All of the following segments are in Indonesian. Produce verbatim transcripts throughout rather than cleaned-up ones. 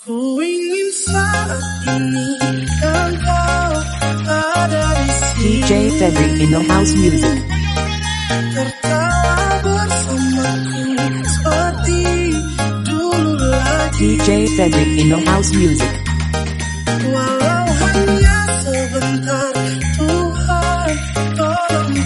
Ku ingin saat ini engkau ada di sini. D J Febri in the house music. Tertawa bersamaku seperti dulu lagi. D J Febri in the house music. Walau hanya sebentar, Tuhan tolong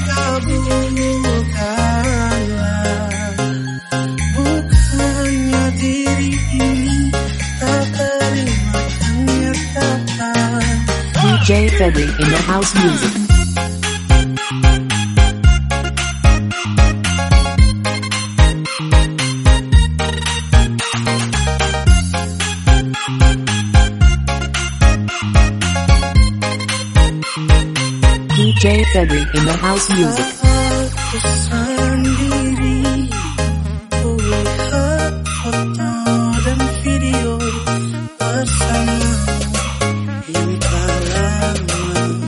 kabulkanlah. Bukannya diri ini tak terima kenyataan. D J Febri in the house music. D J Febri in the house music. Aku sendiri kulihat foto dan video bersamamu. Ini tak lama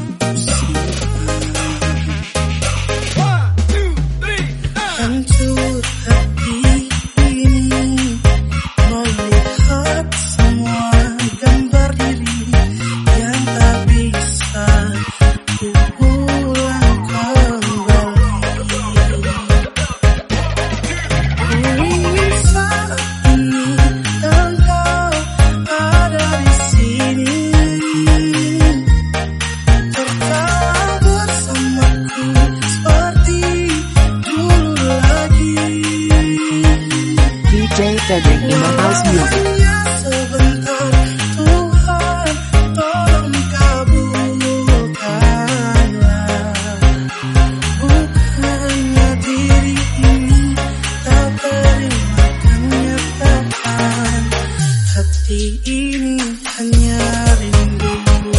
simpan. Hancur hati ini melihat semua gambar diri yang tak bisa ulang kembali. Ku ingin saat ini engkau ada di sini, tertawa bersamaku seperti dulu lagi. D J Febri in the house music. Hanya sebentar, Tuhan tolong kabulkanlah. Bukannya diri ini tak terima kenyataan. Hati ini hanya rindu.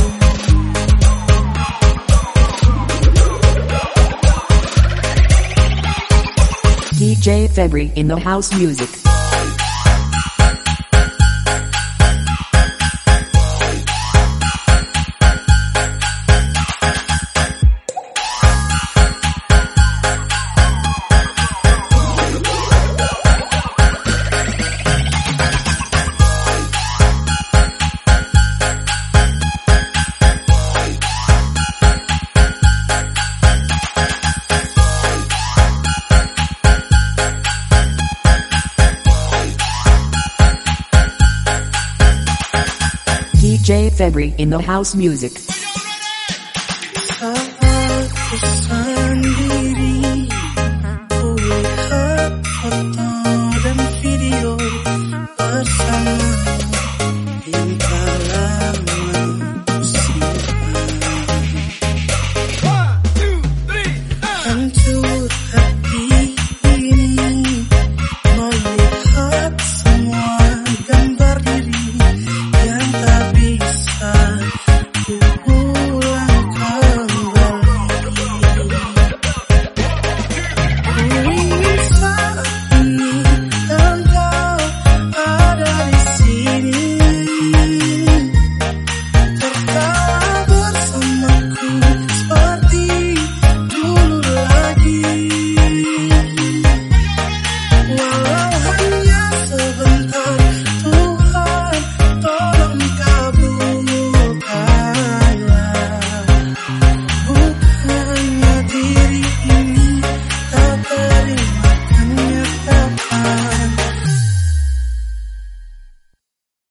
D J Febri in the house music. D J Febri in the house music. Saat ku